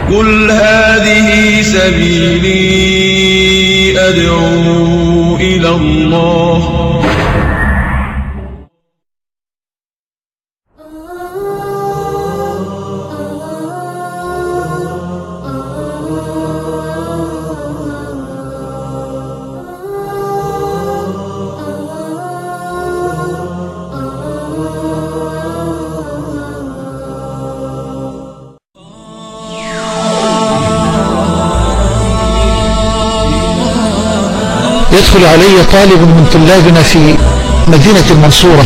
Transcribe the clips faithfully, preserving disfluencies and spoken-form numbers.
قل هذه سبيلي أدعو إلى الله. يدخل علي طالب من طلابنا في مدينة المنصورة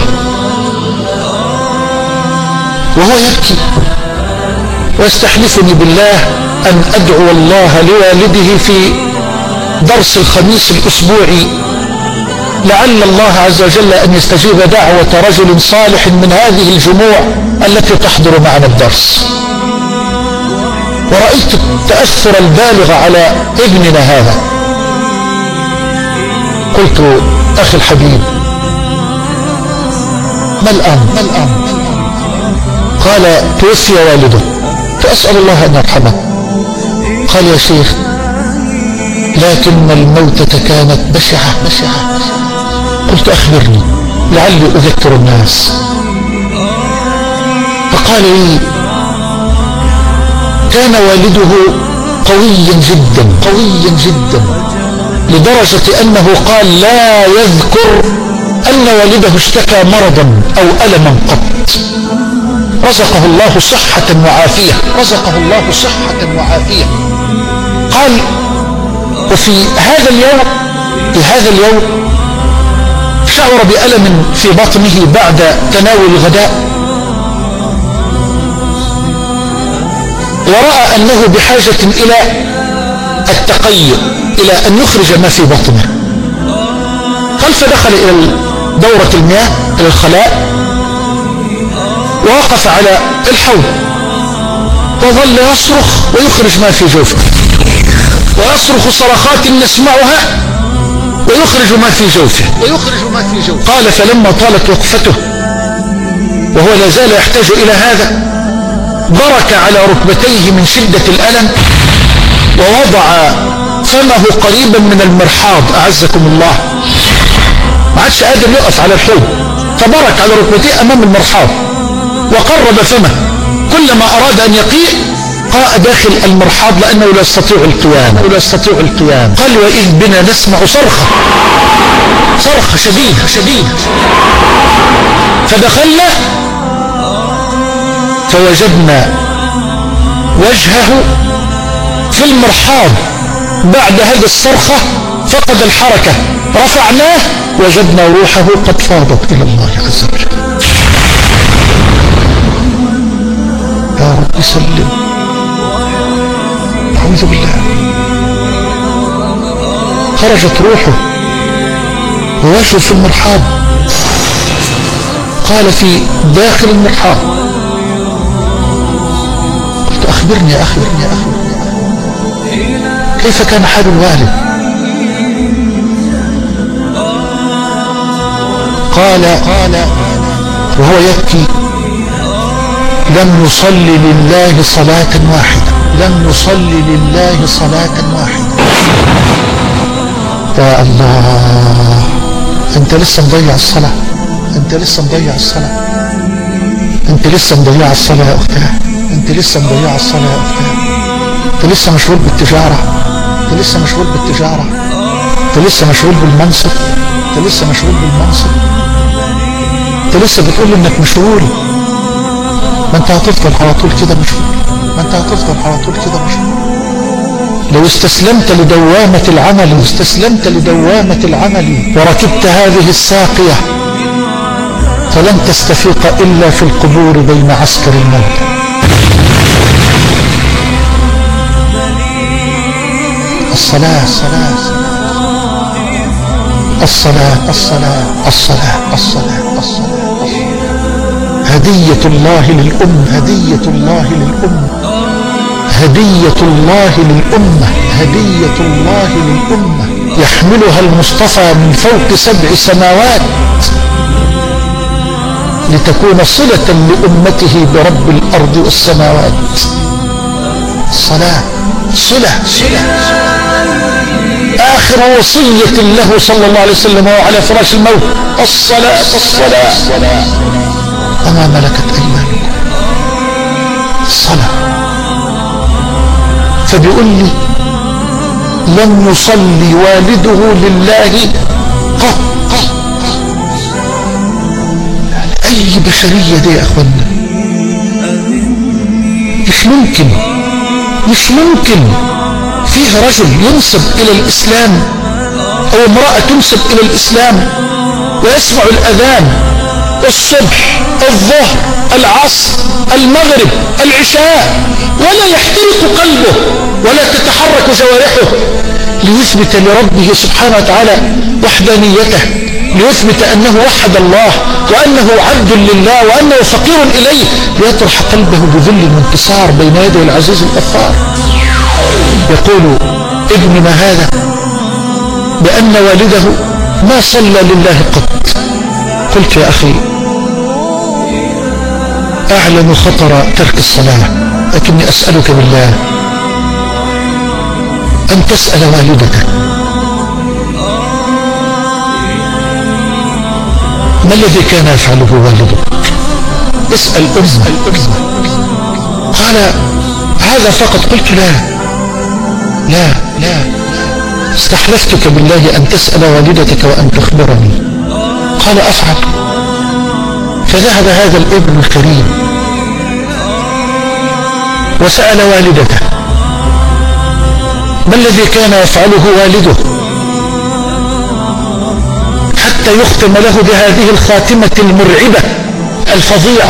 وهو يبكي ويستحلفني بالله أن أدعو الله لوالده في درس الخميس الأسبوعي لعل الله عز وجل أن يستجيب دعوة رجل صالح من هذه الجموع التي تحضر معنا الدرس. ورأيت التأثر البالغ على ابننا هذا. قلت أخي الحبيب ما الأمر ما الأمر؟ قال توفي والده فأسأل الله أن يرحمه. قال يا شيخ لكن الموتة كانت بشعة بشعة. قلت أخبرني لعلي أذكر الناس. فقال لي كان والده قويا جدا قويا جدا لدرجة أنه قال لا يذكر أن والده اشتكى مرضا أو ألما قط. رزقه الله صحة وعافية رزقه الله صحة وعافية. قال وفي هذا اليوم في هذا اليوم شعر بألم في بطنه بعد تناول الغداء ورأى أنه بحاجة إلى التقيؤ إلى أن يخرج ما في بطنه. قال فدخل إلى دورة المياه إلى الخلاء ووقف على الحوض وظل يصرخ ويخرج ما في جوفه ويصرخ صرخات نسمعها ويخرج ما في جوفه ويخرج ما في جوفه. قال فلما طالت وقفته وهو لا زال يحتاج إلى هذا برك على ركبتيه من شدة الألم ووضع فمه قريبا من المرحاض أعزكم الله. ما عادش قادر يقف على الحوض فبرك على ركبتيه أمام المرحاض وقرب فمه. كلما أراد أن يقيء قاء داخل المرحاض لأنه لا يستطيع القيام لا يستطيع القيام. قال وإذ بنا نسمع صرخة صرخة شديدة شديدة. فدخلنا فوجدنا وجهه في المرحاض بعد هذه الصرخة فقد الحركة. رفعناه وجدنا روحه قد فاضت إلى الله عز وجل. يا رب سلم. أعوذ بالله. خرجت روحه ووجهه في المرحاض. قال في داخل المرحاض. قلت أخبرني أخبرني أخبرني كيف كان حال الوالد؟ قال قال وهو يبكي لم يصلي لله صلاة واحدة لم يصلي لله صلاة واحدة. يا الله انت لسه مضيع الصلاة انت لسه مضيع الصلاة انت لسه مضيع الصلاة يا اختها انت لسه مضيع الصلاة يا اختها. انت لسه مشغول بالتجارة انت لسه مشغول بالتجارة انت لسه مشغول بالمنصب انت لسه مشغول بالمنصب انت لسه بتقول انك مشغول. ما انت هتفضل على طول كده مشغول ما انت هتفضل على طول كده مشغول. لو استسلمت لدوامة العمل لو استسلمت لدوامة العمل وركبت هذه الساقية فلن تستفيق إلا في القبور بين عسكر الموت. الصلاة الصلاة الصلاة الصلاة الصلاة الصلاة الصلاة هدية الله للأمة هدية الله للأمة هدية الله للأمة هدية الله للأمة يحملها المصطفى من فوق سبع سماوات لتكون صلة لأمته برب الأرض والسماوات. الصلاة الصلاة صلة صلة آخر وصية له صلى الله عليه وسلم وعلى فراش الموت الصلاة الصلاة وما ملكت أيمانكم الصلاة. فبيقول لي لم يصلي والده لله قط قط. أي بشرية دي يا أخوانا، مش ممكن مش ممكن فيه رجل ينسب إلى الإسلام أو امرأة تنسب إلى الإسلام ويسمع الأذان الصبح الظهر العصر المغرب العشاء ولا يحترق قلبه ولا تتحرك جوارحه ليثبت لربه سبحانه وتعالى وحدانيته، ليثبت أنه وحد الله وأنه عبد لله وأنه فقير إليه، ليطرح قلبه بذل الانكسار بين يدي العزيز الغفار. يقول ابن ما هذا بأن والده ما صلى لله قط. قلت يا أخي أعلم خطر ترك الصلاة، لكني أسألك بالله أن تسأل والدتك ما الذي كان يفعله والدك. اسأل أمه. قال هذا فقط. قلت لا لا لا استحلفتك بالله أن تسأل والدتك وأن تخبرني. قال أفعل. فذهب هذا الابن الكريم وسأل والدته ما الذي كان يفعله والده حتى يختم له بهذه الخاتمة المرعبة الفظيعة.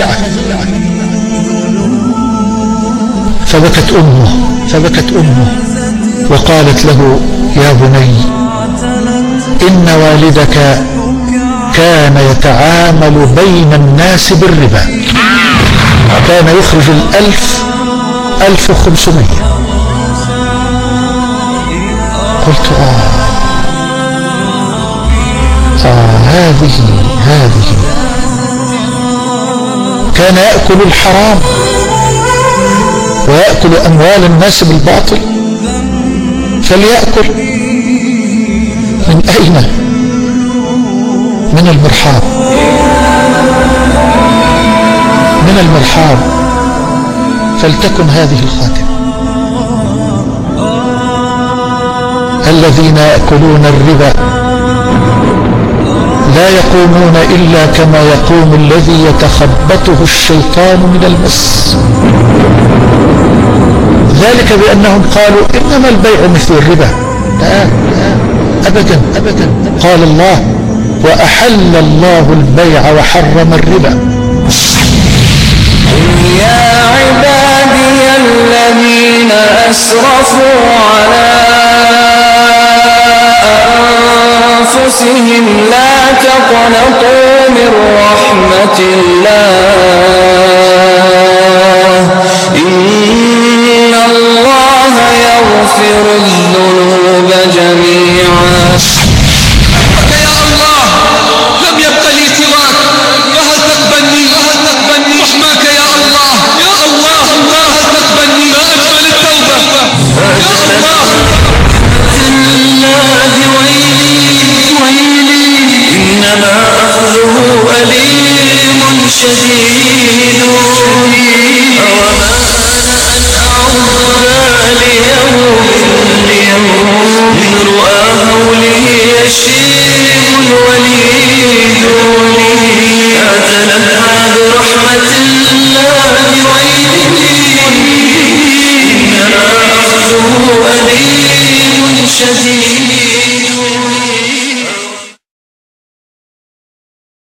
فبكت أمه فبكت أمه وقالت له يا بني إن والدك كان يتعامل بين الناس بالربا، كان يخرج الألف ألف وخمسمية. قلت آه آه هذه هذه كان يأكل الحرام ويأكل أموال الناس بالباطل، فليأكل من أين؟ من المرحاض من المرحاض فلتكن هذه الخاتمة. الذين يأكلون الربا لا يقومون إلا كما يقوم الذي يتخبطه الشيطان من المس، ذلك بأنهم قالوا إنما البيع مثل الربا. لا لا أبدا أبدا. قال الله وأحل الله البيع وحرم الربا. يا عبادي الذين أسرفوا على أنفسهم لا تقنطوا من رحمة الله إن الله يغفر الذنوب جميعا. يا الله لم يبق لي سواك، فهل تقبلني رحمك يا الله يا الله هل تقبلني ما أجمل التوبة يا الله. إنما أخذه أليم شديد، أوما أنا أن أعوذ ليوم من رؤى هوله يشيب الوليد. أتنبه برحمة الله ويلي، إنما أخذه أليم شديد.